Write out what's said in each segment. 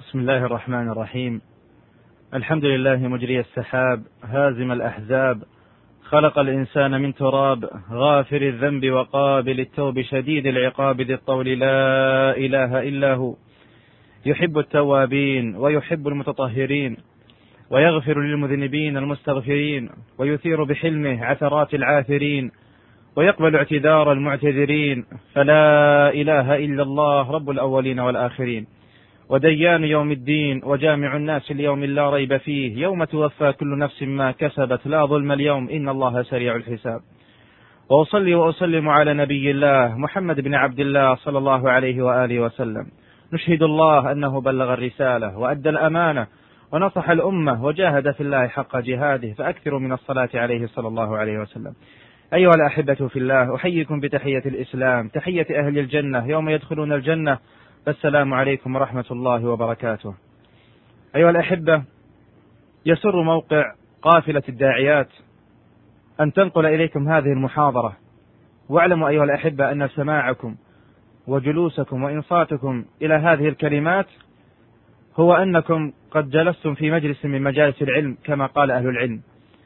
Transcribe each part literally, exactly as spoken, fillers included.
بسم الله الرحمن الرحيم. الحمد لله مجري السحاب هازم الأحزاب، خلق الإنسان من تراب، غافر الذنب وقابل التوب، شديد العقاب ذي الطول، لا إله إلا هو، يحب التوابين ويحب المتطهرين، ويغفر للمذنبين المستغفرين، ويثير بحلمه عثرات العاثرين، ويقبل اعتذار المعتذرين، فلا إله إلا الله رب الأولين والآخرين، وديان يوم الدين، وجامع الناس ليوم لا ريب فيه، يوم توفى كل نفس ما كسبت، لا ظلم اليوم إن الله سريع الحساب. وأصلي وأسلم على نبي الله محمد بن عبد الله صلى الله عليه وآله وسلم. نشهد الله أنه بلغ الرسالة وأدى الأمانة ونصح الأمة وجاهد في الله حق جهاده، فأكثروا من الصلاة عليه صلى الله عليه وسلم. أيها الأحبة في الله، أحييكم بتحية الإسلام، تحية أهل الجنة يوم يدخلون الجنة، السلام عليكم ورحمة الله وبركاته. أيها الأحبة، يسر موقع قافلة الداعيات أن تنقل إليكم هذه المحاضرة، واعلموا أيها الأحبة أن سماعكم وجلوسكم وإنصاتكم إلى هذه الكلمات هو أنكم قد جلستم في مجلس من مجالس العلم كما قال أهل العلم.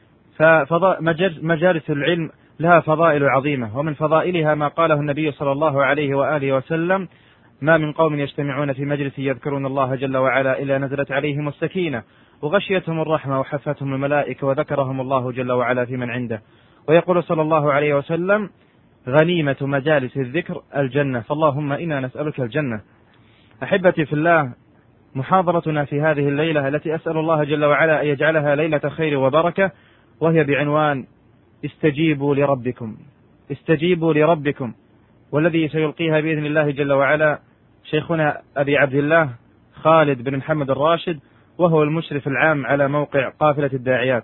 فمجالس العلم لها فضائل عظيمة، ومن فضائلها ما قاله النبي صلى الله عليه وآله وسلم: ما من قوم يجتمعون في مجلس يذكرون الله جل وعلا إلا نزلت عليهم السكينة وغشيتهم الرحمة وحفتهم الملائكة وذكرهم الله جل وعلا في من عنده. ويقول صلى الله عليه وسلم: غنيمة مجالس الذكر الجنة، فاللهم إنا نسألك الجنة. أحبتي في الله، محاضرتنا في هذه الليلة التي أسأل الله جل وعلا أن يجعلها ليلة خير وبركة، وهي بعنوان استجيبوا لربكم. استجيبوا لربكم، والذي سيلقيها بإذن الله جل وعلا شيخنا أبي عبد الله خالد بن محمد الراشد، وهو المشرف العام على موقع قافلة الداعيات.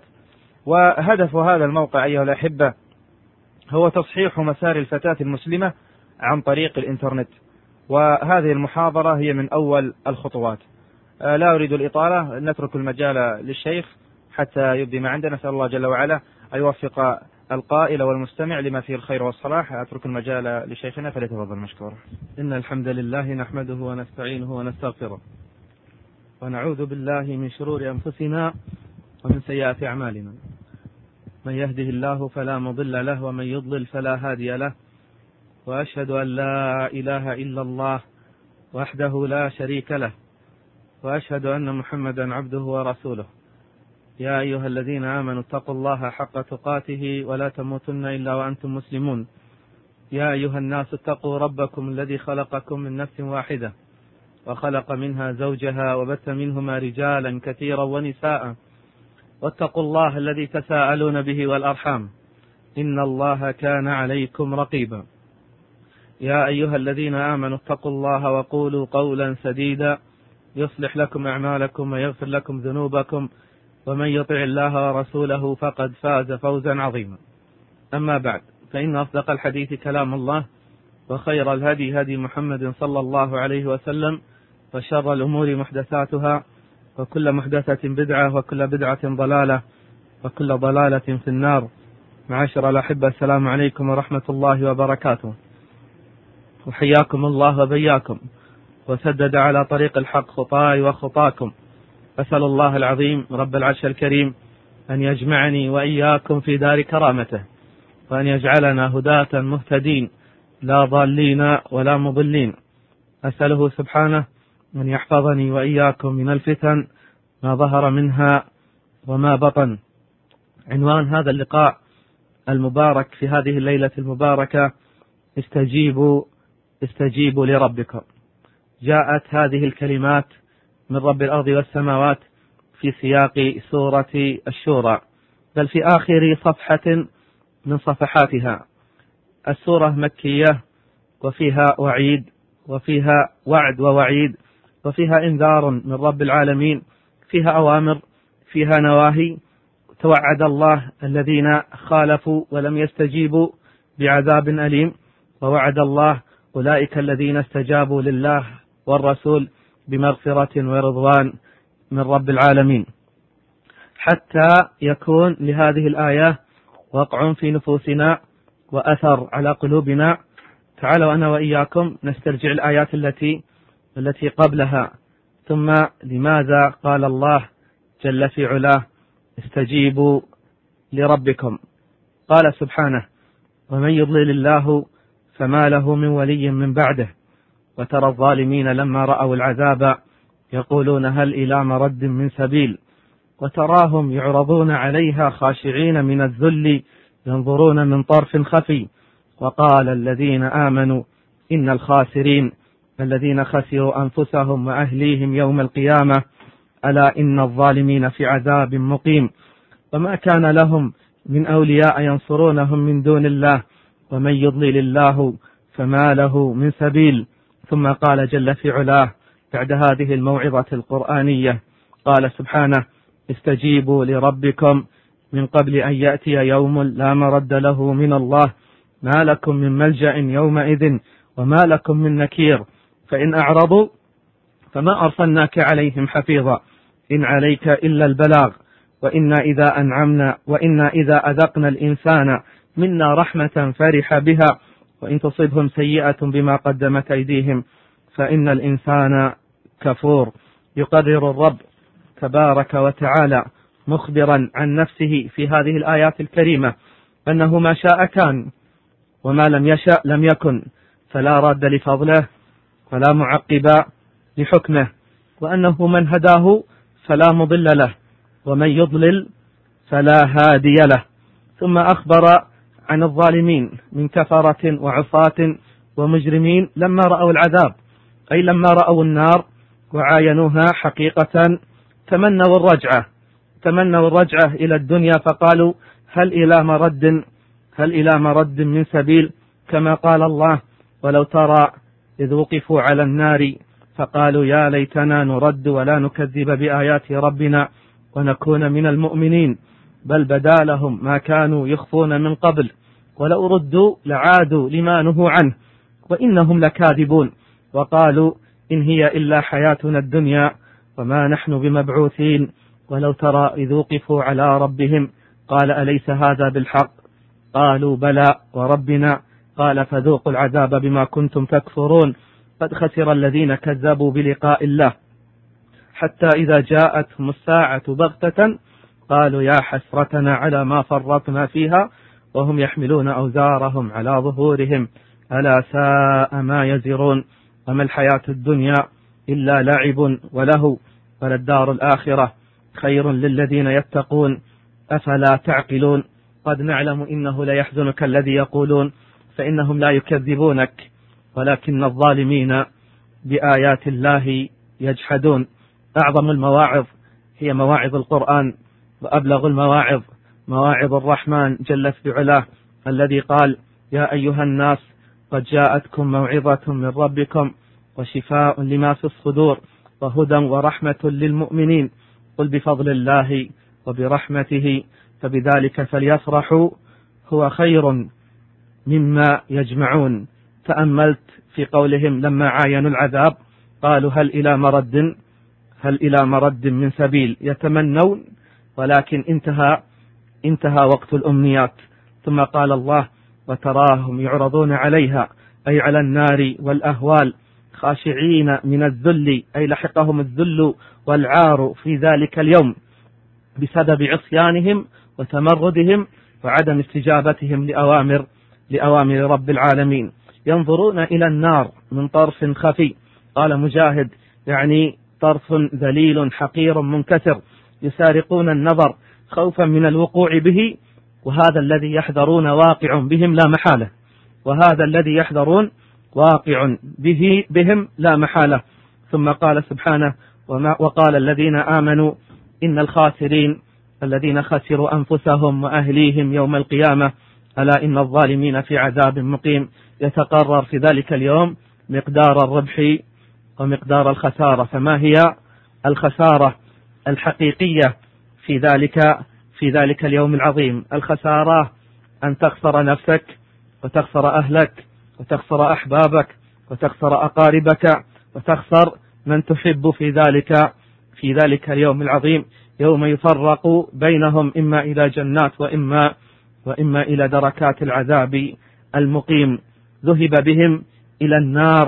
وهدف هذا الموقع أيها الأحبة هو تصحيح مسار الفتاة المسلمة عن طريق الإنترنت، وهذه المحاضرة هي من أول الخطوات. لا أريد الإطالة، نترك المجال للشيخ حتى يبدي ما عندنا. نسأل الله جل وعلا أن يوفق القائل والمستمع لما فيه الخير والصلاح. أترك المجال لشيخنا فليتفضل مشكورا. إن الحمد لله نحمده ونستعينه ونستغفره، ونعوذ بالله من شرور أنفسنا ومن سيئات أعمالنا. من يهده الله فلا مضل له، ومن يضلل فلا هادي له. وأشهد أن لا إله إلا الله وحده لا شريك له، وأشهد أن محمدا عبده ورسوله. يا أيها الذين آمنوا اتقوا الله حق تقاته ولا تموتن إلا وأنتم مسلمون. يا أيها الناس اتقوا ربكم الذي خلقكم من نفس واحدة وخلق منها زوجها وبث منهما رجالا كثيرا ونساء، واتقوا الله الذي تساءلون به والأرحام، إن الله كان عليكم رقيبا. يا أيها الذين آمنوا اتقوا الله وقولوا قولا سديدا يصلح لكم أعمالكم ويغفر لكم ذنوبكم، ومن يطع الله ورسوله فقد فاز فوزا عظيما. أما بعد، فإن أصدق الحديث كلام الله، وخير الهدي هدي محمد صلى الله عليه وسلم، وشر الأمور محدثاتها، وكل محدثة بدعة، وكل بدعة ضلالة، وكل ضلالة في النار. معاشر الأحبة، السلام عليكم ورحمة الله وبركاته، وحياكم الله وبياكم، وسدد على طريق الحق خطاي وخطاكم. أسأل الله العظيم رب العرش الكريم أن يجمعني وإياكم في دار كرامته، وأن يجعلنا هداة مهتدين لا ضالين ولا مضلين. أسأله سبحانه أن يحفظني وإياكم من الفتن ما ظهر منها وما بطن. عنوان هذا اللقاء المبارك في هذه الليلة المباركة: استجيبوا استجيبوا لربكم. جاءت هذه الكلمات من رب الأرض والسماوات في سياق سورة الشورى، بل في آخر صفحة من صفحاتها. السورة مكية، وفيها وعيد، وفيها وعد ووعيد، وفيها إنذار من رب العالمين، فيها أوامر، فيها نواهي. توعد الله الذين خالفوا ولم يستجيبوا بعذاب أليم، ووعد الله أولئك الذين استجابوا لله والرسول بمغفرة ورضوان من رب العالمين، حتى يكون لهذه الآية وقع في نفوسنا وأثر على قلوبنا. تعالوا أنا وإياكم نسترجع الآيات التي التي قبلها ثم لماذا قال الله جل في علاه استجيبوا لربكم؟ قال سبحانه: ومن يضلل الله فما له من ولي من بعده. وترى الظالمين لما رأوا العذاب يقولون هل إلى مرد من سبيل، وتراهم يعرضون عليها خاشعين من الذل ينظرون من طرف خفي. وقال الذين آمنوا إن الخاسرين الذين خسروا أنفسهم وأهليهم يوم القيامة ألا إن الظالمين في عذاب مقيم. وما كان لهم من أولياء ينصرونهم من دون الله ومن يضلل الله فما له من سبيل. ثم قال جل في علاه بعد هذه الموعظة القرآنية قال سبحانه: استجيبوا لربكم من قبل أن يأتي يوم لا مرد له من الله ما لكم من ملجأ يومئذ وما لكم من نكير. فإن أعرضوا فما أرسلناك عليهم حفيظا إن عليك إلا البلاغ وإنا إذا أنعمنا وإنا إذا أذقنا الإنسان منا رحمة فرح بها وإن تصبهم سيئة بما قدمت أيديهم فإن الإنسان كفور. يقرر الرب تبارك وتعالى مخبرا عن نفسه في هذه الآيات الكريمة أنه ما شاء كان وما لم يشأ لم يكن، فلا راد لفضله ولا معقب لحكمه، وأنه من هداه فلا مضل له ومن يضلل فلا هادي له. ثم أخبر عن الظالمين من كفرة وعصاة ومجرمين لما رأوا العذاب، أي لما رأوا النار وعاينوها حقيقة تمنوا الرجعة تمنوا الرجعة إلى الدنيا فقالوا هل إلى مرد هل إلى مرد من سبيل، كما قال الله: ولو ترى إذ وقفوا على النار فقالوا يا ليتنا نرد ولا نكذب بآيات ربنا ونكون من المؤمنين بل بدا لهم ما كانوا يخفون من قبل ولو ردوا لعادوا لما نهوا عنه وإنهم لكاذبون. وقالوا إن هي إلا حياتنا الدنيا وما نحن بمبعوثين. ولو ترى إذ وقفوا على ربهم قال أليس هذا بالحق؟ قالوا بلى وربنا. قال فذوقوا العذاب بما كنتم تكفرون. قد خسر الذين كذبوا بلقاء الله حتى إذا جاءتهم الساعة بغتة قالوا يا حسرتنا على ما فرطنا فيها وهم يحملون أوزارهم على ظهورهم ألا ساء ما يزرون. وما الحياة الدنيا إلا لعب ولهو وللدار الآخرة خير للذين يتقون أفلا تعقلون. قد نعلم إنه ليحزنك الذي يقولون فإنهم لا يكذبونك ولكن الظالمين بآيات الله يجحدون. أعظم المواعظ هي مواعظ القرآن، وأبلغ المواعظ مواعظ الرحمن جل في علاه الذي قال يا أيها الناس قد جاءتكم موعظة من ربكم وشفاء لما في الصدور وهدى ورحمة للمؤمنين قل بفضل الله وبرحمته فبذلك فليفرحوا هو خير مما يجمعون. تأملت في قولهم لما عاينوا العذاب قالوا هل إلى مرد هل إلى مرد من سبيل، يتمنون ولكن انتهى انتهى وقت الأمنيات. ثم قال الله وتراهم يعرضون عليها أي على النار والأهوال خاشعين من الذل، أي لحقهم الذل والعار في ذلك اليوم بسبب عصيانهم وتمردهم وعدم استجابتهم لأوامر لأوامر رب العالمين. ينظرون إلى النار من طرف خفي، قال مجاهد يعني طرف ذليل حقير منكسر، يسارقون النظر خوفا من الوقوع به، وهذا الذي يحذرون واقع بهم لا محالة وهذا الذي يحذرون واقع به بهم لا محالة. ثم قال سبحانه وما وقال الذين آمنوا إن الخاسرين الذين خسروا أنفسهم وأهليهم يوم القيامة ألا إن الظالمين في عذاب مقيم. يتقرر في ذلك اليوم مقدار الربح ومقدار الخسارة. فما هي الخسارة الحقيقية في ذلك في ذلك اليوم العظيم؟ الخسارة أن تخسر نفسك وتخسر أهلك وتخسر أحبابك وتخسر أقاربك وتخسر من تحب في ذلك في ذلك اليوم العظيم يوم يفرق بينهم إما إلى جنات وإما وإما إلى دركات العذاب المقيم. ذهب بهم إلى النار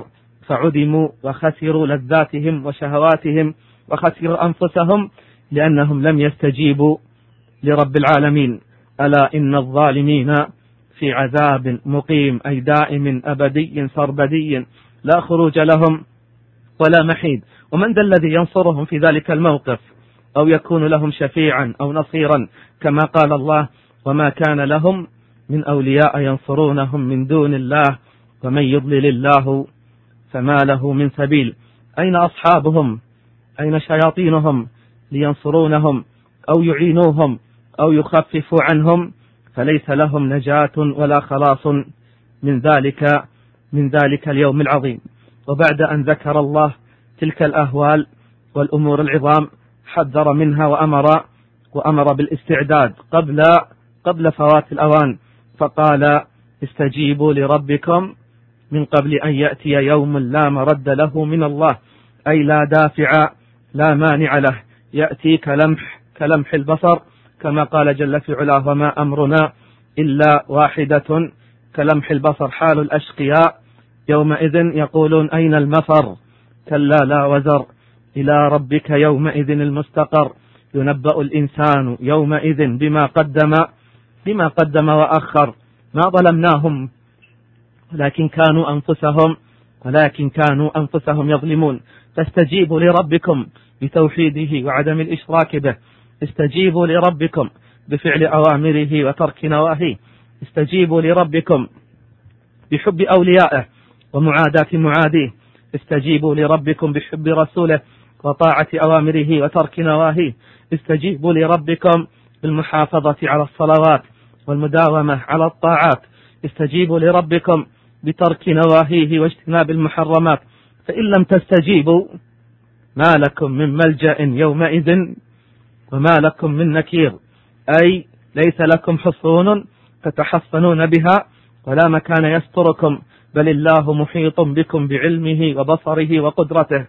فعدموا وخسروا لذاتهم وشهواتهم وخسروا أنفسهم لأنهم لم يستجيبوا لرب العالمين. ألا إن الظالمين في عذاب مقيم، أي دائم أبدي سربدي لا خروج لهم ولا محيد. ومن ذا الذي ينصرهم في ذلك الموقف أو يكون لهم شفيعا أو نصيرا؟ كما قال الله: وما كان لهم من أولياء ينصرونهم من دون الله ومن يضلل الله فما له من سبيل. أين أصحابهم؟ أين شياطينهم لينصرونهم أو يعينوهم أو يخففوا عنهم؟ فليس لهم نجاة ولا خلاص من ذلك من ذلك اليوم العظيم. وبعد أن ذكر الله تلك الأهوال والأمور العظام حذر منها وأمر وأمر بالاستعداد قبل قبل فوات الأوان، فقال: استجيبوا لربكم من قبل أن يأتي يوم لا مرد له من الله، أي لا دافع لا مانع له، يأتي كلمح كلمح البصر، كما قال جل في علاه: وما أمرنا إلا واحدة كلمح البصر. حال الأشقياء يومئذ يقولون: أين المفر؟ كلا لا وزر، إلى ربك يومئذ المستقر، ينبأ الإنسان يومئذ بما قدم بما قدم وأخر. ما ظلمناهم ولكن كانوا أنفسهم ولكن كانوا أنفسهم يظلمون. فاستجيبوا لربكم بتوحيده وعدم الإشراك به، استجيبوا لربكم بفعل أوامره وترك نواهيه، استجيبوا لربكم بحب أوليائه ومعاداة معاديه، استجيبوا لربكم بحب رسوله وطاعة أوامره وترك نواهيه، استجيبوا لربكم بالمحافظة على الصلوات والمداومة على الطاعات، استجيبوا لربكم بترك نواهيه واجتناب المحرمات. فإن لم تستجيبوا ما لكم من ملجأ يومئذ وما لكم من نكير، أي ليس لكم حصون تتحصنون بها ولا مكان يستركم، بل الله محيط بكم بعلمه وبصره وقدرته.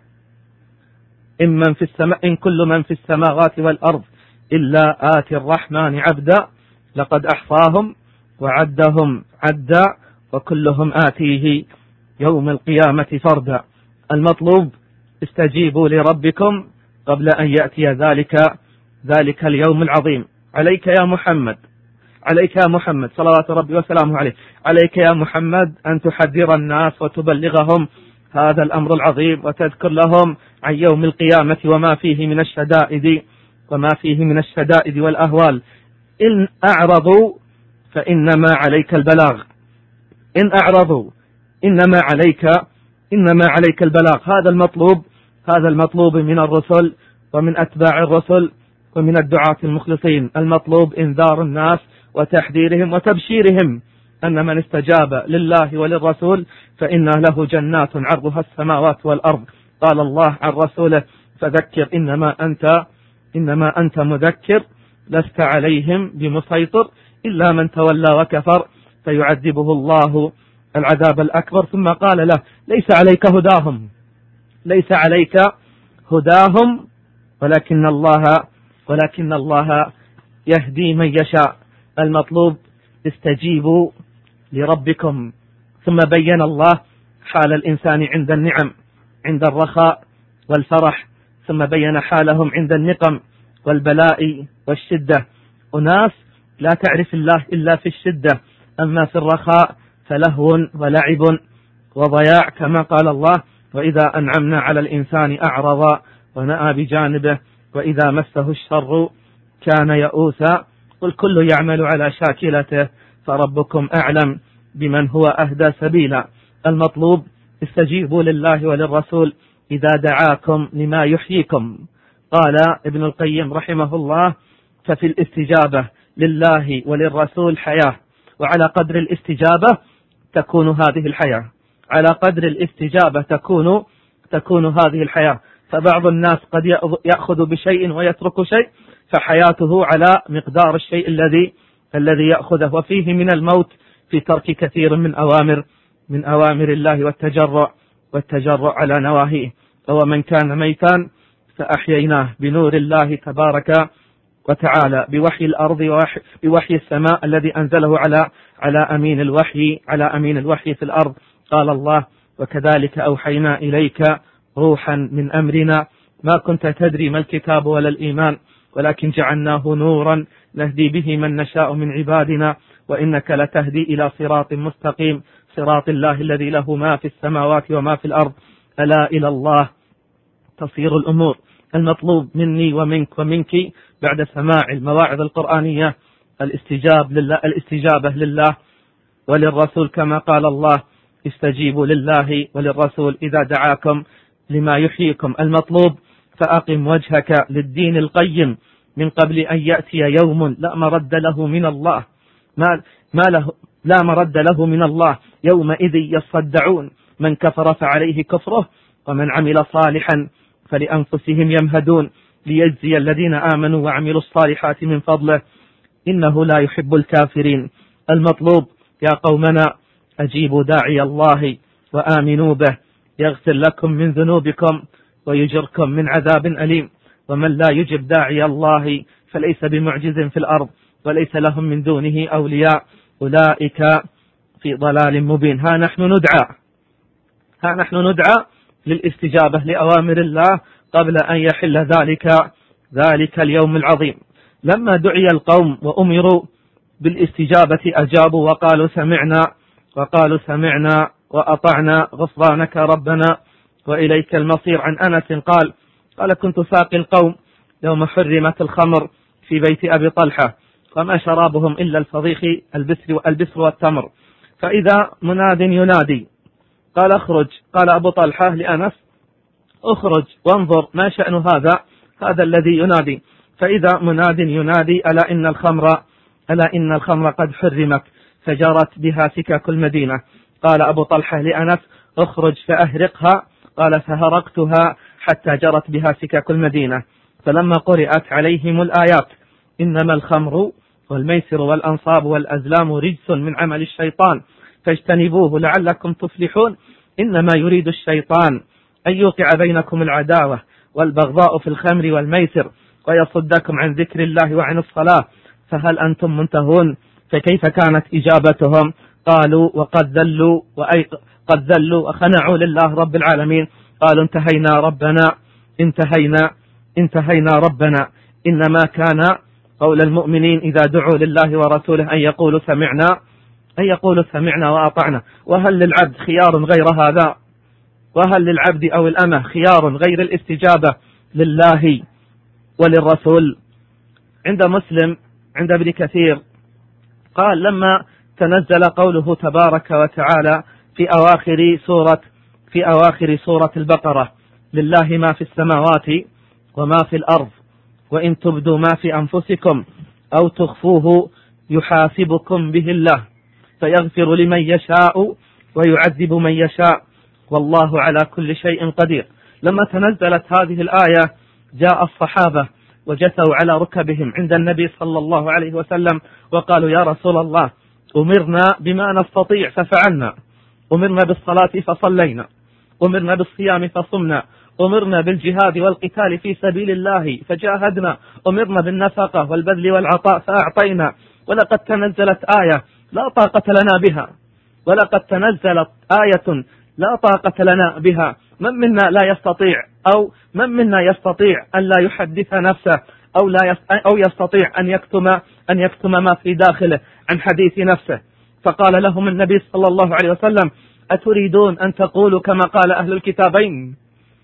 إن, من في السماء إن كل من في السماوات والأرض إلا آتي الرحمن عبدا لقد أحصاهم وعدهم عدا وكلهم آتيه يوم القيامة فردا. المطلوب: استجيبوا لربكم قبل أن يأتي ذلك ذلك اليوم العظيم. عليك يا محمد عليك يا محمد صلوات ربي وسلامه عليه عليك يا محمد أن تحذر الناس وتبلغهم هذا الأمر العظيم، وتذكر لهم عن يوم القيامة وما فيه من الشدائد وما فيه من الشدائد والأهوال. إن أعرضوا فإنما عليك البلاغ إن أعرضوا إنما عليك إنما عليك البلاغ. هذا المطلوب هذا المطلوب من الرسل ومن أتباع الرسل ومن الدعاة المخلصين. المطلوب إنذار الناس وتحذيرهم وتبشيرهم أن من استجاب لله وللرسول فإن له جنات عرضها السماوات والأرض. قال الله عن رسوله: فذكر إنما أنت إنما أنت مذكر لست عليهم بمسيطر إلا من تولى وكفر فيعذبه الله العذاب الأكبر. ثم قال له: ليس عليك هداهم ليس عليك هداهم ولكن الله ولكن الله يهدي من يشاء. المطلوب: استجيبوا لربكم. ثم بين الله حال الإنسان عند النعم، عند الرخاء والفرح، ثم بين حالهم عند النقم والبلاء والشدة. أناس لا تعرف الله إلا في الشدة، أما في الرخاء فلهو ولعب وضياع، كما قال الله: وإذا أنعمنا على الإنسان أعرض ونأى بجانبه وإذا مسه الشر كان يئوسا. قل كل يعمل على شاكلته فربكم أعلم بمن هو أهدى سبيلا. المطلوب: استجيبوا لله وللرسول إذا دعاكم لما يحييكم. قال ابن القيم رحمه الله: ففي الاستجابة لله وللرسول حياة، وعلى قدر الاستجابة تكون هذه الحياة على قدر الاستجابة تكون تكون هذه الحياة. فبعض الناس قد يأخذ بشيء ويترك شيء، فحياته على مقدار الشيء الذي الذي يأخذه، وفيه من الموت في ترك كثير من أوامر من أوامر الله والتجرع والتجرع على نواهيه. ومن كان ميتا فأحييناه بنور الله تبارك وتعالى بوحي الأرض ووحي بوحي السماء الذي أنزله على على أمين الوحي على أمين الوحي في الأرض. قال الله: وكذلك أوحينا إليك روحا من أمرنا ما كنت تدري ما الكتاب ولا الإيمان ولكن جعلناه نورا نهدي به من نشاء من عبادنا وإنك لتهدي إلى صراط مستقيم صراط الله الذي له ما في السماوات وما في الأرض ألا إلى الله تصير الأمور. المطلوب مني ومنك ومنك بعد سماع المواعظ القرآنية الاستجاب لله الاستجابة لله وللرسول كما قال الله استجيبوا لله وللرسول إذا دعاكم لما يحييكم. المطلوب فأقم وجهك للدين القيم من قبل أن يأتي يوم لا مرد له من الله ما, ما له لا مرد له من الله يومئذ يصدعون من كفر فعليه كفره ومن عمل صالحا فلأنفسهم يمهدون ليجزي الذين آمنوا وعملوا الصالحات من فضله إنه لا يحب الكافرين. المطلوب يا قومنا أجيبوا داعي الله وآمنوا به يغفر لكم من ذنوبكم ويجركم من عذاب أليم ومن لا يجب داعي الله فليس بمعجز في الأرض وليس لهم من دونه أولياء أولئك في ضلال مبين. ها نحن ندعى ها نحن ندعى للاستجابة لأوامر الله قبل أن يحل ذلك ذلك اليوم العظيم. لما دعي القوم وأمروا بالاستجابة أجابوا وقالوا سمعنا وقالوا سمعنا وأطعنا غفرانك ربنا وإليك المصير. عن أنس قال قال كنت ساقي القوم يوم حرمت الخمر في بيت أبي طلحة وما شرابهم إلا الفضيخ البسر البسر والتمر فإذا مناد ينادي قال اخرج. قال أبو طلحة لأنس اخرج وانظر ما شأن هذا هذا الذي ينادي. فإذا مناد ينادي ألا إن الخمر ألا إن الخمر قد حرمت فجرت بها سكك المدينة. قال أبو طلحة لأنس اخرج فأهرقها. قال فهرقتها حتى جرت بها سكك المدينة. فلما قرأت عليهم الآيات إنما الخمر والميسر والأنصاب والأزلام رجس من عمل الشيطان فاجتنبوه لعلكم تفلحون إنما يريد الشيطان أن يوقع بينكم العداوة والبغضاء في الخمر والميسر ويصدكم عن ذكر الله وعن الصلاة فهل أنتم منتهون. فكيف كانت إجابتهم؟ قالوا وقد ذلوا وأي قد ذلوا وخنعوا لله رب العالمين. قالوا انتهينا ربنا انتهينا انتهينا ربنا. إنما كان قول المؤمنين إذا دعوا لله ورسوله أن يقولوا سمعنا أن يقولوا سمعنا وأطعنا. وهل للعبد خيار غير هذا؟ وهل للعبد أو الأمة خيار غير الاستجابة لله وللرسول؟ عند مسلم عند ابن كثير قال لما تنزل قوله تبارك وتعالى في أواخر سورة في أواخر سورة البقرة لله ما في السماوات وما في الأرض وإن تبدوا ما في أنفسكم أو تخفوه يحاسبكم به الله فيغفر لمن يشاء ويعذب من يشاء والله على كل شيء قدير. لما تنزلت هذه الآية جاء الصحابة وجثوا على ركبهم عند النبي صلى الله عليه وسلم وقالوا يا رسول الله أمرنا بما نستطيع ففعلنا أمرنا بالصلاة فصلينا أمرنا بالصيام فصمنا أمرنا بالجهاد والقتال في سبيل الله فجاهدنا أمرنا بالنفقة والبذل والعطاء فأعطينا ولقد تنزلت آية لا طاقة لنا بها ولقد تنزلت آية لا طاقة لنا بها. من منا لا يستطيع أو من منا يستطيع أن لا يحدث نفسه أو لا أو يستطيع أن يكتم أن يكتم ما في داخله عن حديث نفسه. فقال لهم النبي صلى الله عليه وسلم أتريدون أن تقولوا كما قال أهل الكتابين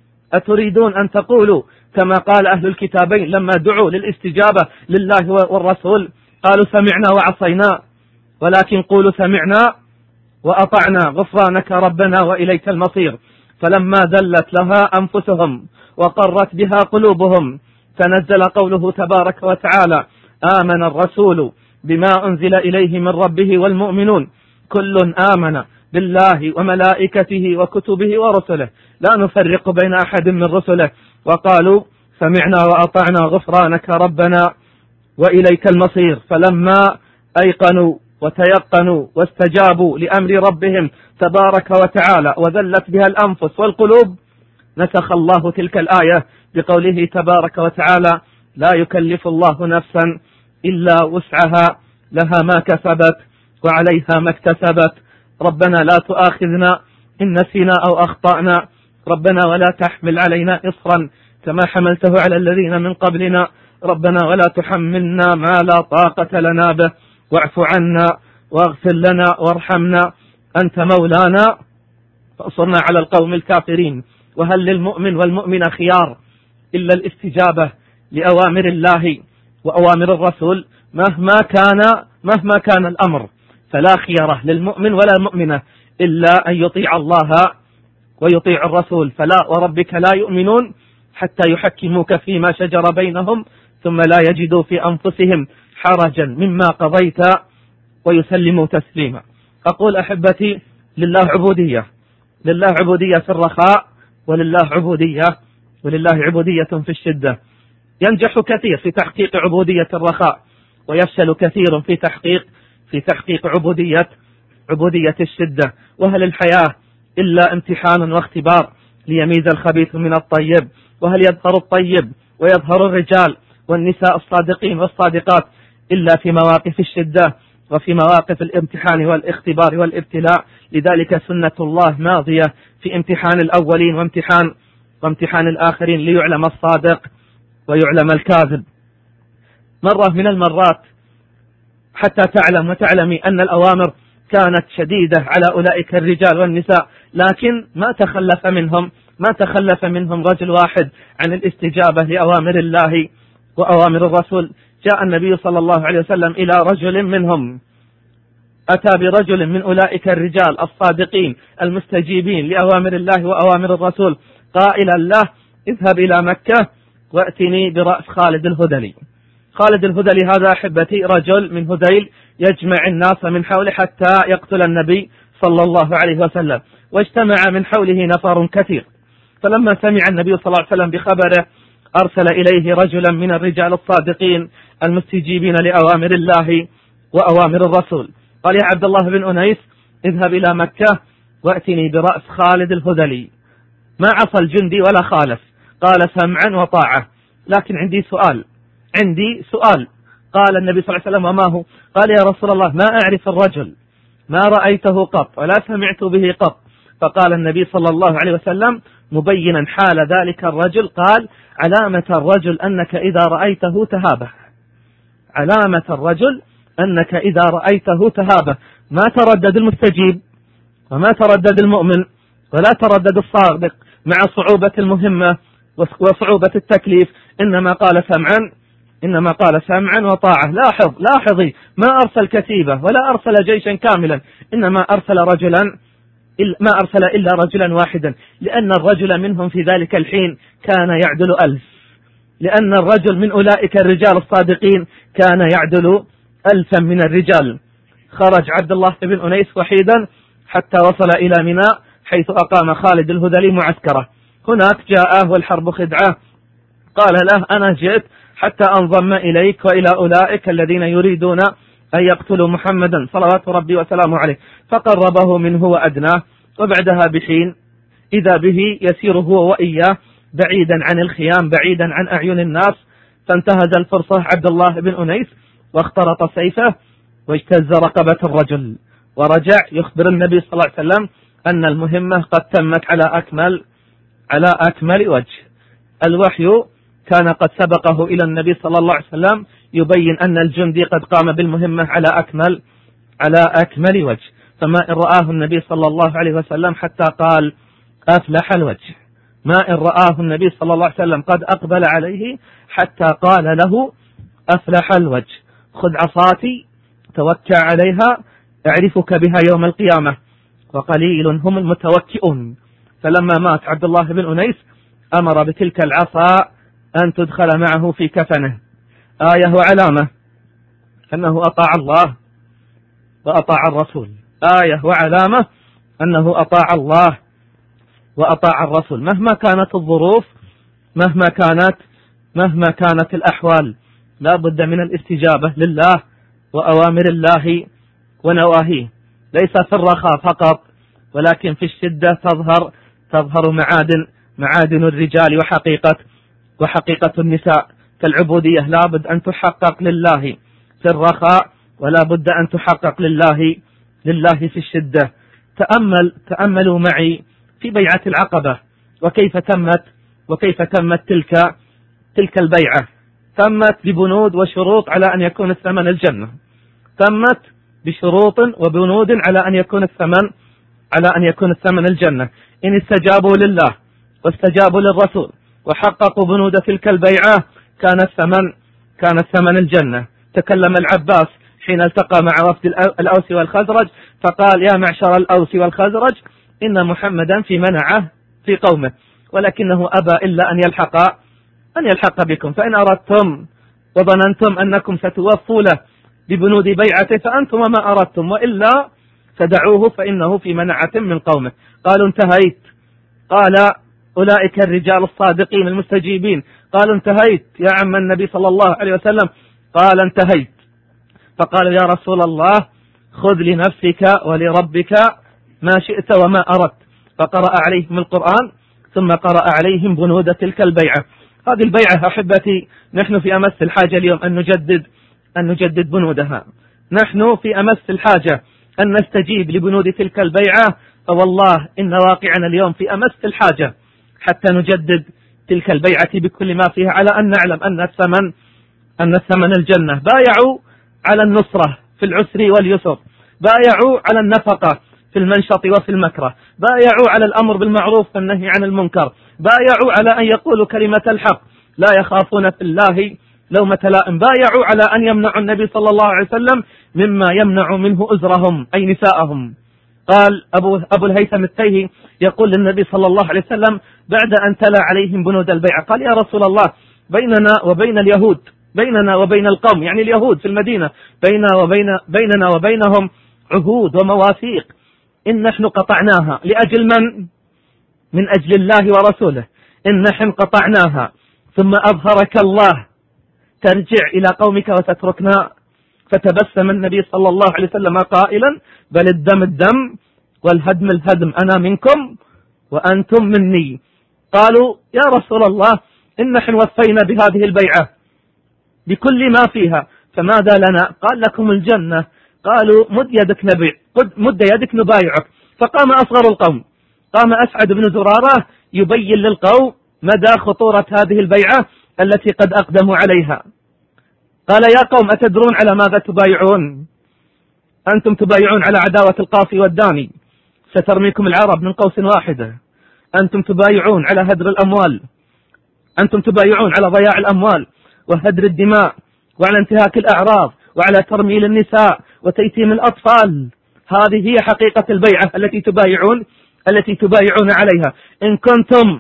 أتريدون أن تقولوا كما قال أهل الكتابين لما دعوا للاستجابة لله والرسول قالوا سمعنا وعصينا ولكن قولوا سمعنا وأطعنا غفرانك ربنا وإليك المصير. فلما ذلت لها أنفسهم وقرت بها قلوبهم تنزل قوله تبارك وتعالى آمن الرسول بما أنزل إليه من ربه والمؤمنون كل آمن بالله وملائكته وكتبه ورسله لا نفرق بين أحد من رسله وقالوا سمعنا وأطعنا غفرانك ربنا وإليك المصير. فلما أيقنوا وتيقنوا واستجابوا لأمر ربهم تبارك وتعالى وذلت بها الأنفس والقلوب نسخ الله تلك الآية بقوله تبارك وتعالى لا يكلف الله نفسا إلا وسعها لها ما كسبت وعليها ما اكتسبت ربنا لا تؤاخذنا إن نسينا أو أخطأنا ربنا ولا تحمل علينا إصرا كما حملته على الذين من قبلنا ربنا ولا تحملنا ما لا طاقة لنا به واعف عنا واغفر لنا وارحمنا أنت مولانا فأصرنا على القوم الكافرين. وهل للمؤمن والمؤمن خيار إلا الاستجابة لأوامر الله وأوامر الرسول؟ مهما كان مهما كان الأمر فلا خيار للمؤمن ولا المؤمنة إلا أن يطيع الله ويطيع الرسول. فلا وربك لا يؤمنون حتى يحكموك فيما شجر بينهم ثم لا يجدوا في أنفسهم حرجا مما قضيت ويسلموا تسليما. أقول أحبتي لله عبودية، لله عبودية في الرخاء ولله عبودية ولله عبودية في الشدة. ينجح كثير في تحقيق عبودية الرخاء ويفشل كثير في تحقيق في تحقيق عبودية عبودية الشدة. وهل الحياة إلا امتحان واختبار ليميز الخبيث من الطيب؟ وهل يظهر الطيب ويظهر الرجال والنساء الصادقين والصادقات إلا في مواقف الشدة وفي مواقف الامتحان والاختبار والابتلاء؟ لذلك سنة الله ماضية في امتحان الأولين وامتحان وامتحان الآخرين ليعلم الصادق ويعلم الكاذب. مرة من المرات حتى تعلم وتعلمي أن الأوامر كانت شديدة على أولئك الرجال والنساء، لكن ما تخلف منهم ما تخلف منهم رجل واحد عن الاستجابة لأوامر الله وأوامر الرسول. جاء النبي صلى الله عليه وسلم إلى رجل منهم، أتى برجل من أولئك الرجال الصادقين المستجيبين لأوامر الله وأوامر الرسول قائلا له اذهب إلى مكة وأتني برأس خالد الهذلي. خالد الهذلي هذا أحبتي رجل من هذيل يجمع الناس من حوله حتى يقتل النبي صلى الله عليه وسلم، واجتمع من حوله نفر كثير. فلما سمع النبي صلى الله عليه وسلم بخبره أرسل إليه رجلا من الرجال الصادقين المستجيبين لأوامر الله وأوامر الرسول، قال يا عبد الله بن أنيس اذهب إلى مكة وأتني برأس خالد الهذلي. ما عصى الجندي ولا خالف، قال سمعا وطاعة. لكن عندي سؤال عندي سؤال قال النبي صلى الله عليه وسلم وما هو؟ قال يا رسول الله ما أعرف الرجل، ما رأيته قط ولا سمعت به قط. فقال النبي صلى الله عليه وسلم مبينا حال ذلك الرجل قال علامة الرجل أنك إذا رأيته تهابه، علامة الرجل أنك إذا رأيته تهابه. ما تردد المستجيب وما تردد المؤمن ولا تردد الصادق مع صعوبة المهمة وصعوبة التكليف، إنما قال سمعا إنما قال سمعا وطاعة. لاحظ لاحظي ما أرسل كتيبة ولا أرسل جيشا كاملا، إنما أرسل رجلا ما أرسل إلا رجلا واحدا، لأن الرجل منهم في ذلك الحين كان يعدل ألف، لأن الرجل من أولئك الرجال الصادقين كان يعدل ألفا من الرجال. خرج عبد الله بن أنيس وحيدا حتى وصل إلى ميناء حيث أقام خالد الهذلي معسكره. هناك جاءه والحرب خدعة، قال له أنا جئت حتى أنضم إليك وإلى أولئك الذين يريدون أن يقتلوا محمدا صلوات ربي وسلامه عليه. فقربه منه وأدناه، وبعدها بحين إذا به يسير هو وإياه بعيدا عن الخيام بعيدا عن أعين الناس. فانتهز الفرصة عبد الله بن أنيس واخترط سيفه واجتز رقبة الرجل ورجع يخبر النبي صلى الله عليه وسلم أن المهمة قد تمت على أكمل على أكمل وجه. الوحي كان قد سبقه إلى النبي صلى الله عليه وسلم يبين أن الجندي قد قام بالمهمة على أكمل على أكمل وجه. فما إن رآه النبي صلى الله عليه وسلم حتى قال أفلح الوجه، ما إن رآه النبي صلى الله عليه وسلم قد أقبل عليه حتى قال له أفلح الوجه، خذ عصاتي توكى عليها أعرفك بها يوم القيامة وقليل هم المتوكئون. فلما مات عبد الله بن أنيس أمر بتلك العصا أن تدخل معه في كفنه، آية وعلامة أنه أطاع الله وأطاع الرسول، آية وعلامة أنه أطاع الله وأطاع الرسول مهما كانت الظروف مهما كانت مهما كانت الأحوال. لا بد من الاستجابة لله وأوامر الله ونواهيه، ليس في الرخاء فقط ولكن في الشدة تظهر تظهر معادن معادن الرجال وحقيقة وحقيقة النساء. فالعبودية لا بد أن تحقق لله في الرخاء ولا بد أن تحقق لله لله في الشدة. تأمل تأملوا معي في بيعة العقبة وكيف تمت وكيف تمت تلك تلك البيعة. تمت ببنود وشروط على أن يكون الثمن الجنة، تمت بشروط وبنود على أن يكون الثمن على أن يكون الثمن الجنة. إن استجابوا لله واستجابوا للرسول وحققوا بنود تلك البيعة كان الثمن كان الثمن الجنة. تكلم العباس حين التقى مع وفد الأوس والخزرج فقال: يا معشر الأوس والخزرج إن محمدا في منعه في قومه، ولكنه أبى إلا أن يلحق أن يلحق بكم، فإن أردتم وظننتم أنكم ستوفوا له ببنود بيعته فأنتم ما أردتم، وإلا فدعوه فإنه في منعة من قومه. قالوا: انتهيت. قال: أولئك الرجال الصادقين المستجيبين. قالوا: انتهيت يا عم النبي صلى الله عليه وسلم. قال: انتهيت. فقالوا: يا رسول الله خذ لنفسك ولربك ما شئت وما أردت. فقرأ عليهم القرآن ثم قرأ عليهم بنود تلك البيعة. هذه البيعة أحبتي نحن في أمس الحاجة اليوم أن نجدد أن نجدد بنودها. نحن في أمس الحاجة أن نستجيب لبنود تلك البيعة، فوالله إن واقعنا اليوم في أمس الحاجة حتى نجدد تلك البيعة بكل ما فيها، على أن نعلم أن الثمن أن الثمن الجنة. بايعوا على النصرة في العسر واليسر، بايعوا على النفقة في المنشط وفي المكره، بايعوا على الأمر بالمعروف والنهي عن المنكر، بايعوا على أن يقولوا كلمة الحق لا يخافون في الله لومة لائم، بايعوا على أن يمنعوا النبي صلى الله عليه وسلم مما يمنع منه أزرهم أي نساءهم. قال أبو, أبو الهيثم التيهي يقول للنبي صلى الله عليه وسلم بعد أن تلا عليهم بنود البيعة، قال: يا رسول الله بيننا وبين اليهود بيننا وبين القوم، يعني اليهود في المدينة، بيننا وبين بيننا وبينهم عهود ومواثيق إن نحن قطعناها لأجل من؟ من أجل الله ورسوله. إن نحن قطعناها ثم أظهرك الله ترجع إلى قومك وتتركنا. فتبسم النبي صلى الله عليه وسلم قائلا: بل الدم الدم والهدم الهدم، أنا منكم وأنتم مني. قالوا: يا رسول الله إن نحن وفينا بهذه البيعة بكل ما فيها فماذا لنا؟ قال: لكم الجنة. قالوا: مد يدك نبيع مد يدك نبايعك. فقام أصغر القوم، قام أسعد بن زرارة يبين للقوم مدى خطورة هذه البيعة التي قد أقدموا عليها. قال: يا قوم أتدرون على ماذا تبايعون؟ أنتم تبايعون على عداوة القاصي والداني، سترميكم العرب من قوس واحدة. أنتم تبايعون على هدر الأموال، أنتم تبايعون على ضياع الأموال وهدر الدماء وعلى انتهاك الأعراض وعلى ترميل النساء وتيتيم الأطفال. هذه هي حقيقة البيعة التي تبايعون التي تبايعون عليها. إن كنتم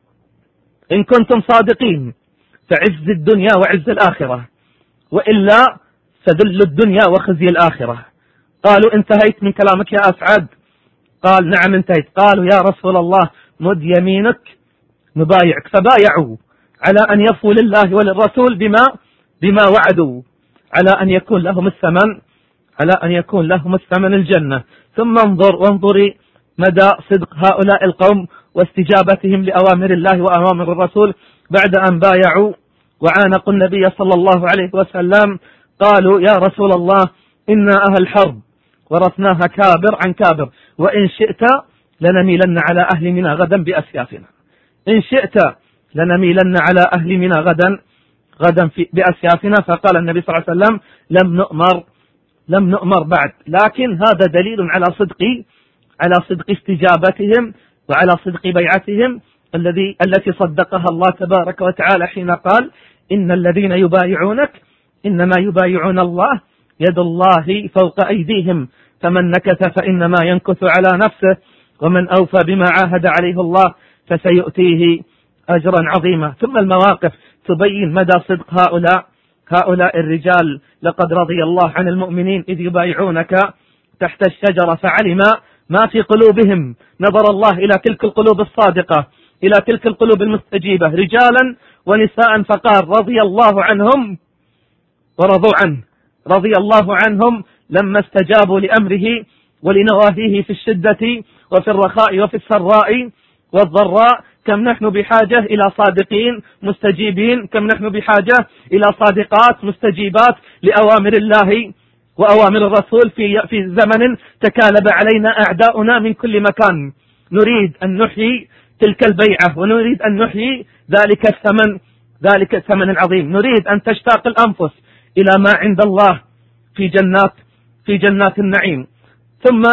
إن كنتم صادقين فعز الدنيا وعز الآخرة، وإلا فذل الدنيا وخزي الآخرة. قالوا: انتهيت من كلامك يا أسعد؟ قال: نعم انتهيت. قالوا: يا رسول الله مد يمينك نبايعك. فبايعوا على أن يفوا لله وللرسول بما بما وعدوا، على أن يكون لهم الثمن على أن يكون لهم الثمن الجنة. ثم انظر وانظري مدى صدق هؤلاء القوم واستجابتهم لأوامر الله وأوامر الرسول بعد أن بايعوا وعانقوا النبي صلى الله عليه وسلم. قالوا: يا رسول الله إنا أهل حرب ورثناها كابر عن كابر، وإن شئت لنميلن على أهل منى غدا بأسيافنا. إن شئت لنميلن على أهل منى غدا غدا بأسيافنا. فقال النبي صلى الله عليه وسلم: لم نؤمر لم نؤمر بعد. لكن هذا دليل على صدق على صدق استجابتهم وعلى صدق بيعتهم الذي التي صدقها الله تبارك وتعالى حين قال: إن الذين يبايعونك إنما يبايعون الله يد الله فوق أيديهم فمن نكث فإنما ينكث على نفسه ومن أوفى بما عاهد عليه الله فسيؤتيه أجرا عظيما. ثم المواقف تبين مدى صدق هؤلاء هؤلاء الرجال. لقد رضي الله عن المؤمنين إذ يبايعونك تحت الشجرة فعلم ما في قلوبهم. نظر الله إلى تلك القلوب الصادقة، إلى تلك القلوب المستجيبة رجالا ونساء، فقال: رضي الله عنهم ورضوا عنه. رضي الله عنهم لما استجابوا لأمره ولنواهيه في الشدة وفي الرخاء وفي السراء والضراء. كم نحن بحاجة إلى صادقين مستجيبين، كم نحن بحاجة إلى صادقات مستجيبات لأوامر الله وأوامر الرسول في في زمن تكالب علينا أعداؤنا من كل مكان. نريد أن نحيي تلك البيعة، ونريد أن نحيي ذلك الثمن ذلك الثمن العظيم. نريد أن تشتاق الأنفس إلى ما عند الله في جنات في جنات النعيم. ثم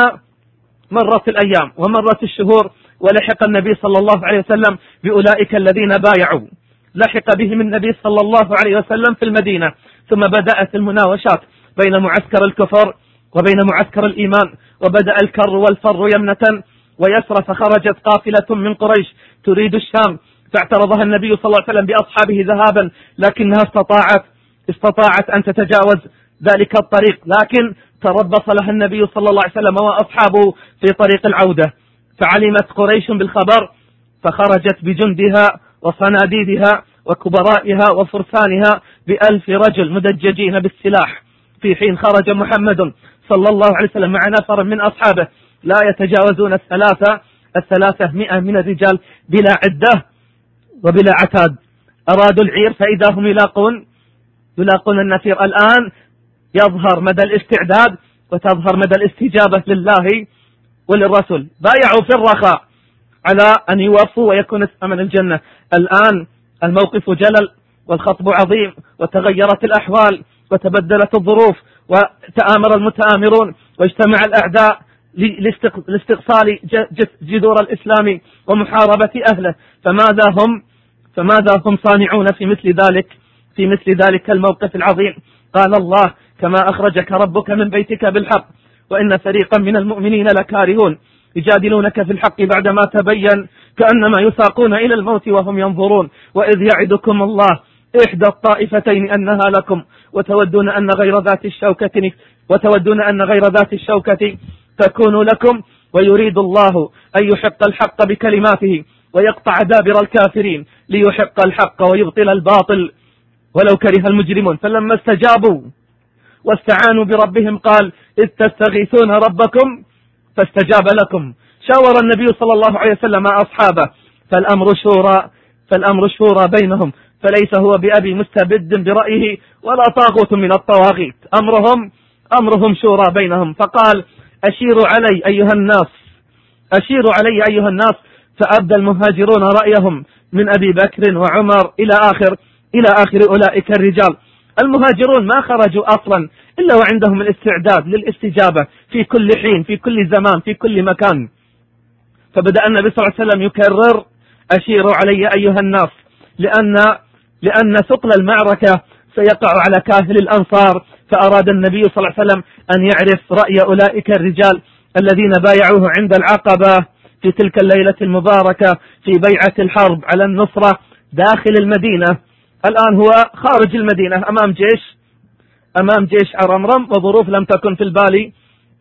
مرت الأيام ومرت الشهور، ولحق النبي صلى الله عليه وسلم بأولئك الذين بايعوا. لحق بهم النبي صلى الله عليه وسلم في المدينة، ثم بدأت المناوشات بين معسكر الكفر وبين معسكر الإيمان، وبدأ الكر والفر يمنة ويسرى. فخرجت قافلة من قريش تريد الشام، فاعترضها النبي صلى الله عليه وسلم بأصحابه ذهابا، لكنها استطاعت استطاعت أن تتجاوز ذلك الطريق، لكن تربص لها النبي صلى الله عليه وسلم وأصحابه في طريق العودة. فعلمت قريش بالخبر، فخرجت بجندها وصناديدها وكبرائها وفرسانها بألف رجل مدججين بالسلاح، في حين خرج محمد صلى الله عليه وسلم مع نفر من أصحابه لا يتجاوزون الثلاثة الثلاثة مئة من الرجال بلا عدة وبلا عتاد. أرادوا العير فإذا هم يلاقون يلاقون النفير. الآن يظهر مدى الاستعداد وتظهر مدى الاستجابة لله وللرسول. بايعوا في الرخاء على أن يوفوا ويكون ثمن الجنة. الآن الموقف جلل والخطب عظيم، وتغيرت الأحوال وتبدلت الظروف، وتآمر المتآمرون، واجتمع الأعداء لاستقصال جذور الإسلام ومحاربة أهله. فماذا هم فماذا هم صانعون في مثل ذلك في مثل ذلك الموقف العظيم؟ قال الله: كما أخرجك ربك من بيتك بالحق وإن فريقا من المؤمنين لكارهون يجادلونك في الحق بعدما تبين كأنما يساقون إلى الموت وهم ينظرون. وإذ يعدكم الله إحدى الطائفتين أنها لكم وتودون أن غير ذات الشوكة وتودون أن غير ذات الشوكة تكون لكم ويريد الله أن يحق الحق بكلماته ويقطع دابر الكافرين ليحق الحق ويبطل الباطل ولو كره المجرمون. فلما استجابوا واستعانوا بربهم قال: إذ تستغيثون ربكم فاستجاب لكم. شاور النبي صلى الله عليه وسلم أصحابه، فالأمر شورى فالأمر شورى بينهم، فليس هو بأبي مستبد برأيه ولا طاغوت من الطواغيت، أمرهم أمرهم شورى بينهم. فقال: أشيروا علي أيها الناس أشيروا علي أيها الناس فأبدى المهاجرون رأيهم من أبي بكر وعمر إلى آخر إلى آخر أولئك الرجال. المهاجرون ما خرجوا أصلا إلا وعندهم الاستعداد للاستجابة في كل حين في كل زمان في كل مكان. فبدأ النبي صلى الله عليه وسلم يكرر: أشيروا علي أيها الناس، لأن لأن ثقل المعركة سيقع على كاهل الأنصار. فأراد النبي صلى الله عليه وسلم أن يعرف رأي أولئك الرجال الذين بايعوه عند العقبة في تلك الليلة المباركة في بيعة الحرب على النصرة داخل المدينة. الآن هو خارج المدينة أمام جيش أمام جيش عرمرم، وظروف لم تكن في البال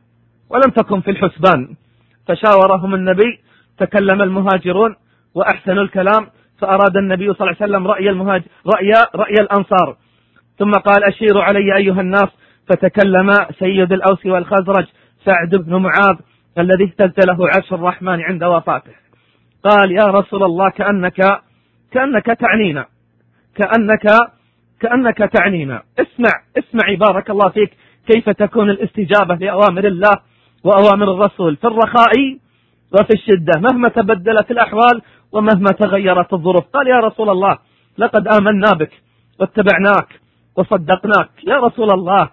ولم تكن في الحسبان. فشاورهم النبي، تكلم المهاجرون وأحسنوا الكلام، فأراد النبي صلى الله عليه وسلم رأي المهاجر رأي رأي الأنصار، ثم قال: أشيروا علي أيها الناس. فتكلم سيد الأوس والخزرج سعد بن معاذ الذي اهتز له عرش الرحمن عند وفاته. قال: يا رسول الله، كأنك كأنك تعنينا كأنك كأنك تعنينا اسمع اسمعي بارك الله فيك كيف تكون الاستجابة لأوامر الله وأوامر الرسول في الرخاء وفي الشدة مهما تبدلت الأحوال ومهما تغيرت الظروف. قال: يا رسول الله، لقد آمنا بك واتبعناك وصدقناك. يا رسول الله،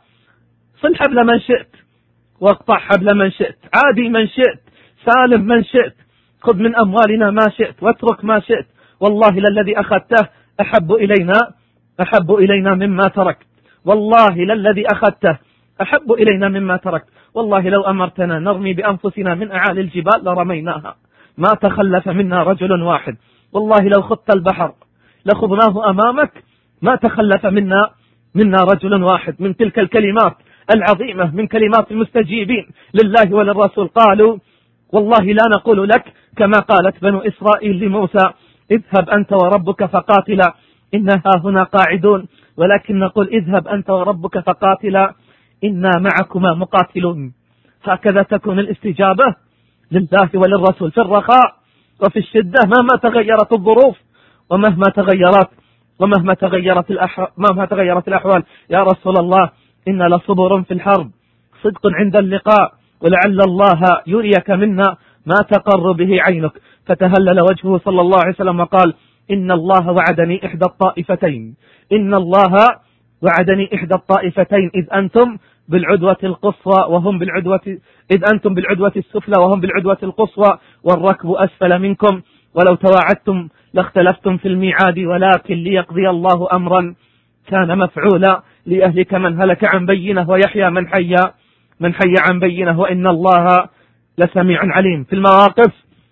صل حبل من شئت واقطع حبل من شئت، عادي من شئت، سالم من شئت، خذ من أموالنا ما شئت واترك ما شئت، والله للذي أخذته أحب إلينا أحب إلينا مما تركت، والله للذي أخذته أحب إلينا مما تركت، والله لو أمرتنا نرمي بأنفسنا من أعالي الجبال لرميناها ما تخلف منا رجل واحد، والله لو خضت البحر لخضناه أمامك ما تخلف منا منا رجل واحد. من تلك الكلمات العظيمة، من كلمات المستجيبين لله وللرسول. قالوا: والله لا نقول لك كما قالت بنو إسرائيل لموسى: اذهب أنت وربك فقاتلا إنها هنا قاعدون، ولكن نقول: اذهب أنت وربك فقاتلا إنا معكما مقاتلون. هكذا تكون الاستجابة لله وللرسول في الرخاء وفي الشدة مهما تغيرت الظروف ومهما تغيرت ومهما تغيرت الأحوال مهما تغيرت الأحوال. يا رسول الله، إن لصبر في الحرب صدق عند اللقاء، ولعل الله يريك منا ما تقر به عينك. فتهلل وجهه صلى الله عليه وسلم وقال: إن الله وعدني إحدى الطائفتين، إن الله وعدني إحدى الطائفتين إذ أنتم بالعدوة القصوى وهم بالعدوة إذ أنتم بالعدوة السفلى وهم بالعدوة القصوى والركب أسفل منكم، ولو تواعدتم لاختلفتم في الميعاد، ولكن ليقضي الله أمرا كان مفعولا ليهلك من هلك عن بينه ويحيى من حي من حي عن بينه، وإن الله لسميع عليم. في المواقف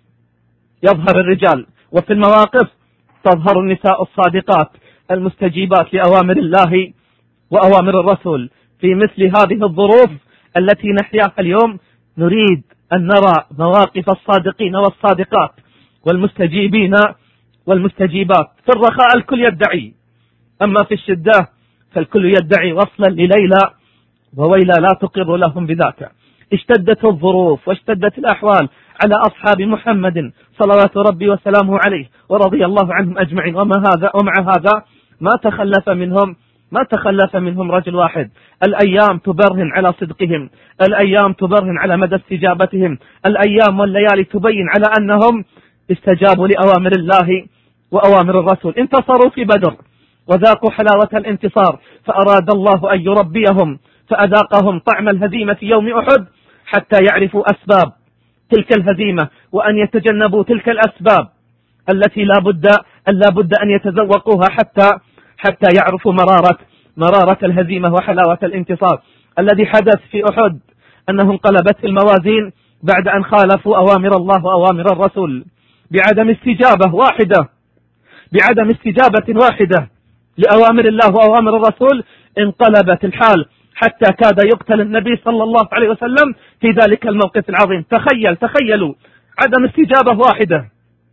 يظهر الرجال، وفي المواقف تظهر النساء الصادقات المستجيبات لأوامر الله وأوامر الرسول. في مثل هذه الظروف التي نحياها اليوم نريد أن نرى مواقف الصادقين والصادقات والمستجيبين والمستجيبات. في الرخاء الكل يدعي، أما في الشدة فالكل يدعي وصلا لليلى وويلى لا تقر لهم بذاك. اشتدت الظروف واشتدت الأحوال على أصحاب محمد صلوات ربي وسلامه عليه ورضي الله عنهم أجمعين، وما هذا ومع هذا ما تخلف منهم ما تخلف منهم رجل واحد. الأيام تبرهن على صدقهم، الأيام تبرهن على مدى استجابتهم، الأيام والليالي تبين على أنهم استجابوا لأوامر الله وأوامر الرسول. انتصروا في بدر وذاقوا حلاوة الانتصار، فأراد الله أن يربيهم فأذاقهم طعم الهزيمة في يوم أحد حتى يعرفوا أسباب تلك الهزيمة، وأن يتجنبوا تلك الأسباب التي لا بد أن لا بد أن يتذوقوها حتى حتى يعرفوا مرارة مرارة الهزيمة وحلاوة الانتصار. الذي حدث في أحد أنه انقلبت الموازين بعد أن خالفوا أوامر الله وأوامر الرسول بعدم استجابة واحدة بعدم استجابة واحدة لأوامر الله وأوامر الرسول. انقلبت الحال حتى كاد يقتل النبي صلى الله عليه وسلم في ذلك الموقف العظيم. تخيل تخيلوا عدم استجابة واحدة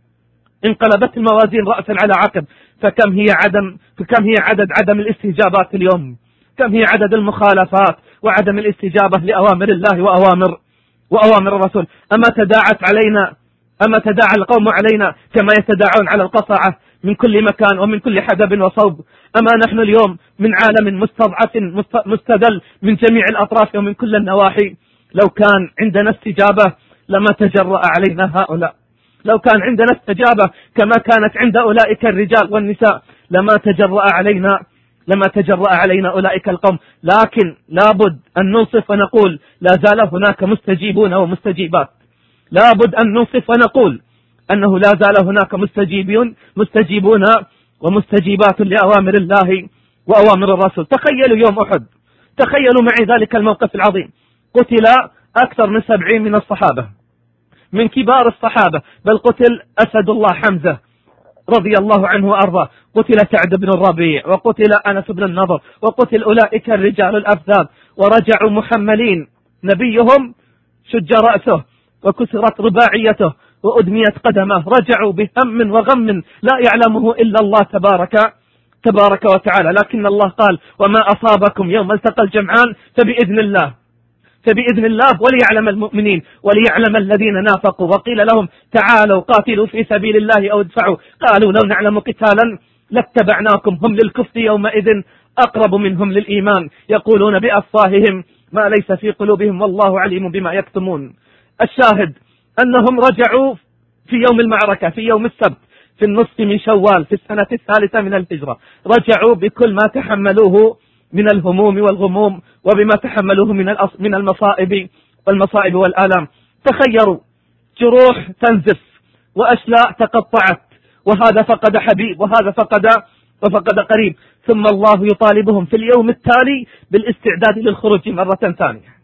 انقلبت الموازين رأسا على عقب. فكم هي عدم فكم هي عدد عدم الاستجابات اليوم، كم هي عدد المخالفات وعدم الاستجابة لأوامر الله وأوامر وأوامر الرسول. أما تداعت علينا أما تداعى القوم علينا كما يتداعون على القصعة من كل مكان ومن كل حدب وصوب. أما نحن اليوم من عالم مستضعف مستدل من جميع الأطراف ومن كل النواحي. لو كان عندنا استجابة لما تجرأ علينا هؤلاء، لو كان عندنا استجابة كما كانت عند أولئك الرجال والنساء لما تجرأ علينا لما تجرأ علينا أولئك القوم. لكن لابد أن ننصف ونقول لا زال هناك مستجيبون ومستجيبات، لابد أن ننصف ونقول أنه لا زال هناك مستجيبون مستجيبون ومستجيبات لأوامر الله وأوامر الرسول. تخيلوا يوم أحد، تخيلوا معي ذلك الموقف العظيم. قتل أكثر من سبعين من الصحابة، من كبار الصحابة، بل قتل أسد الله حمزة رضي الله عنه وأرضاه، قتل سعد بن الربيع، وقتل أنس بن النضر، وقتل أولئك الرجال الأفذاذ، ورجعوا محملين نبيهم شج رأسه وكسرت رباعيته وأدميت قدمه، رجعوا بهم وغم لا يعلمه إلا الله تبارك تبارك وتعالى. لكن الله قال: وما أصابكم يوم التقى الجمعان فبإذن الله فبإذن الله وليعلم المؤمنين وليعلم الذين نافقوا. وقيل لهم: تعالوا قاتلوا في سبيل الله أو ادفعوا، قالوا: لو نعلم قتالا لاتبعناكم هم للكفر يومئذ أقرب منهم للإيمان يقولون بأفواههم ما ليس في قلوبهم والله عليم بما يكتمون. الشاهد أنهم رجعوا في يوم المعركة، في يوم السبت، في النصف من شوال، في السنة الثالثة من الهجرة. رجعوا بكل ما تحملوه من الهموم والغموم وبما تحملوه من من المصائب والمصائب والآلام. تخيروا جروح تنزف وأشلاء تقطعت، وهذا فقد حبيب وهذا فقد وفقد قريب، ثم الله يطالبهم في اليوم التالي بالاستعداد للخروج مرة ثانية.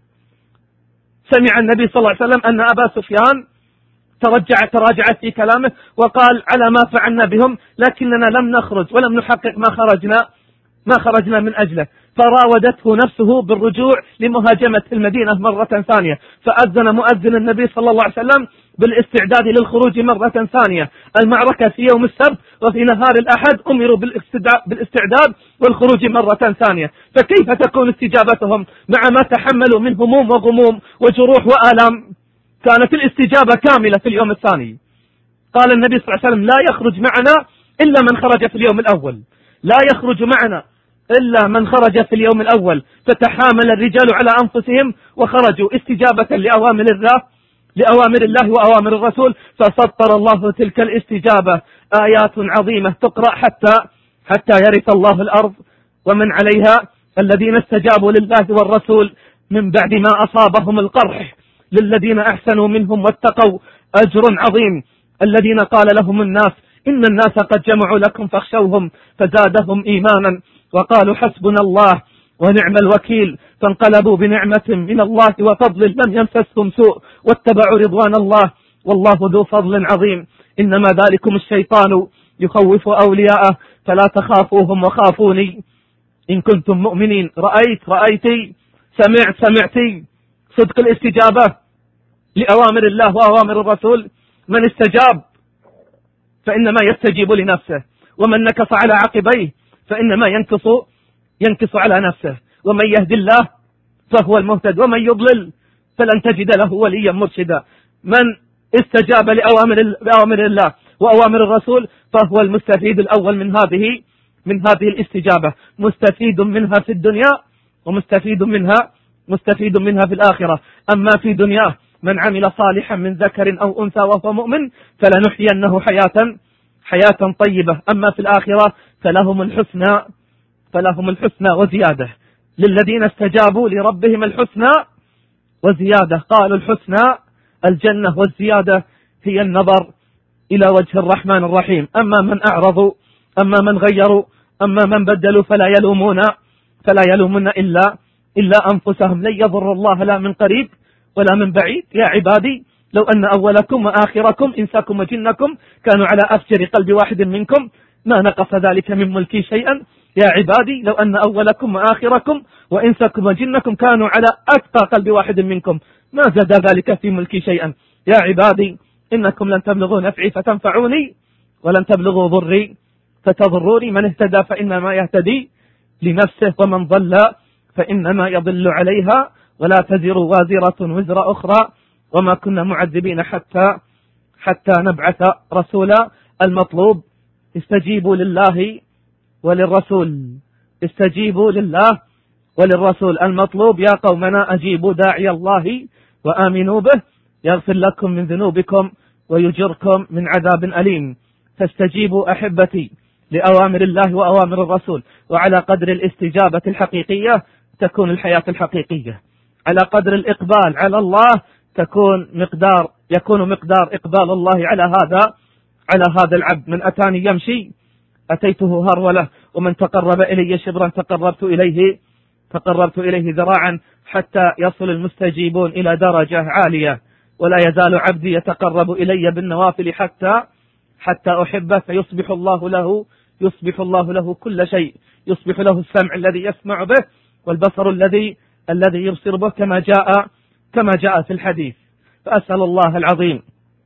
سمع النبي صلى الله عليه وسلم أن أبا سفيان ترجع تراجع في كلامه وقال: على ما فعلنا بهم لكننا لم نخرج ولم نحقق ما خرجنا ما خرجنا من أجله. فراودته نفسه بالرجوع لمهاجمة المدينة مرة ثانية، فأذن مؤذن النبي صلى الله عليه وسلم بالاستعداد للخروج مرة ثانية. المعركة في يوم السبت، وفي نهار الأحد أمروا بالاستعداد والخروج مرة ثانية. فكيف تكون استجابتهم مع ما تحملوا من هموم وغموم وجروح وآلام؟ كانت الاستجابة كاملة في اليوم الثاني. قال النبي صلى الله عليه وسلم: لا يخرج معنا إلا من خرج في اليوم الأول، لا يخرج معنا إلا من خرج في اليوم الأول فتحامل الرجال على أنفسهم وخرجوا استجابة لأوامر الله لأوامر الله وأوامر الرسول، فسطر الله تلك الاستجابة آيات عظيمة تقرأ حتى حتى يرث الله الأرض ومن عليها. الذين استجابوا لله والرسول من بعد ما أصابهم القرح للذين أحسنوا منهم واتقوا أجر عظيم. الذين قال لهم الناس إن الناس قد جمعوا لكم فاخشوهم فزادهم إيمانا وقالوا حسبنا الله ونعم الوكيل، فانقلبوا بنعمة من الله وفضل لم يمسسهم سوء واتبعوا رضوان الله والله ذو فضل عظيم. إنما ذلكم الشيطان يخوف أولياءه فلا تخافوهم وخافوني إن كنتم مؤمنين. رأيت رأيتي سمعت سمعتي صدق الاستجابة لأوامر الله وأوامر الرسول. من استجاب فإنما يستجيب لنفسه، ومن نكص على عقبيه فإنما ينكص ينكص على نفسه. ومن يهدي الله فهو المهتد ومن يضلل فلن تجد له وليا مرشدا. من استجاب لأوامر الله وأوامر الرسول فهو المستفيد الأول من هذه من هذه الاستجابة، مستفيد منها في الدنيا ومستفيد منها مستفيد منها في الآخرة. أما في دنياه من عمل صالحا من ذكر أو أنثى وهو مؤمن فلنحيينه حياة حياة طيبة. أما في الآخرة فلهم الحسنى فلهم الحسنى وزيادة. للذين استجابوا لربهم الحسنى وزيادة. قالوا الحسنى الجنة والزيادة هي النظر إلى وجه الرحمن الرحيم. أما من أعرضوا أما من غيروا أما من بدلوا فلا يلومون فلا يلومون إلا إلا أنفسهم. لن يضر الله لا من قريب ولا من بعيد. يا عبادي لو أن أولكم وآخركم إنساكم وجنكم كانوا على أفجر قلب واحد منكم ما نقص ذلك من ملكي شيئا. يا عبادي لو أن أولكم وآخركم وإنساكم وجنكم كانوا على أتقى قلب واحد منكم ما زاد ذلك في ملكي شيئا. يا عبادي إنكم لن تبلغوا نفعي فتنفعوني ولن تبلغوا ضري فتضروني. من اهتدى فإنما يهتدي لنفسه ومن ضل فإنما يضل عليها ولا تزر وازرة وزر أخرى وما كنا معذبين حتى حتى نبعث رسولا. المطلوب استجيبوا لله وللرسول استجيبوا لله وللرسول. المطلوب يا قومنا أجيبوا داعي الله وآمنوا به يغفر لكم من ذنوبكم ويجركم من عذاب أليم. فاستجيبوا أحبتي لأوامر الله وأوامر الرسول، وعلى قدر الاستجابة الحقيقية تكون الحياة الحقيقية. على قدر الإقبال على الله تكون مقدار يكون مقدار إقبال الله على هذا على هذا العبد. من أتاني يمشي أتيته هرولة ومن تقرب إلي شبرا تقربت إليه تقربت إليه ذراعا حتى يصل المستجيبون إلى درجة عالية. ولا يزال عبدي يتقرب إلي بالنوافل حتى حتى أحبه فيصبح الله له يصبح الله له كل شيء. يصبح له السمع الذي يسمع به والبصر الذي الذي يبصر به كما جاء كما جاء في الحديث. فأسأل الله العظيم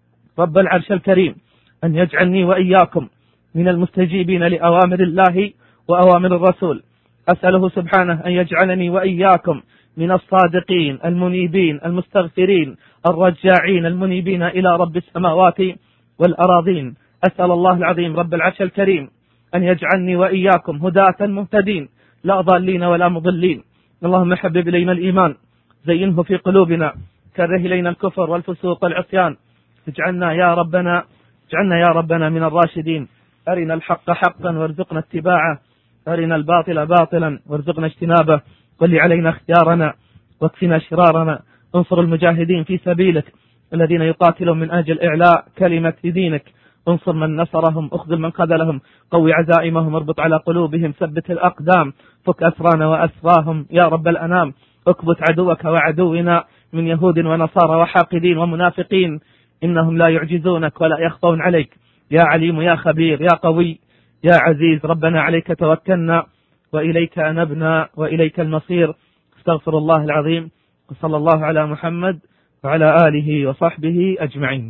رب العرش الكريم أن يجعلني وإياكم من المستجيبين لأوامر الله وأوامر الرسول. أسأله سبحانه أن يجعلني وإياكم من الصادقين المنيبين المستغفرين الرجاعين المنيبين إلى رب السماوات والأراضين. أسأل الله العظيم رب العرش الكريم أن يجعلني وإياكم هداة مهتدين لا ضالين ولا مضلين. اللهم حبب إلينا الإيمان زينه في قلوبنا كره إلينا الكفر والفسوق والعصيان. اجعلنا يا ربنا اجعلنا يا ربنا من الراشدين. أرنا الحق حقا وارزقنا اتباعه أرنا الباطل باطلا وارزقنا اجتنابه. ولي علينا اختيارنا واكفنا شرارنا. انصر المجاهدين في سبيلك الذين يقاتلون من أجل إعلاء كلمة دينك. انصر من نصرهم اخذل من خذلهم قوي عزائمهم اربط على قلوبهم ثبت الأقدام فك أسرانا وأسراهم يا رب الأنام. اكبت عدوك وعدونا من يهود ونصارى وحاقدين ومنافقين إنهم لا يعجزونك ولا يخفون عليك. يا عليم يا خبير يا قوي يا عزيز ربنا عليك توكلنا وإليك أنبنا وإليك المصير. استغفر الله العظيم وصلى الله على محمد وعلى آله وصحبه أجمعين.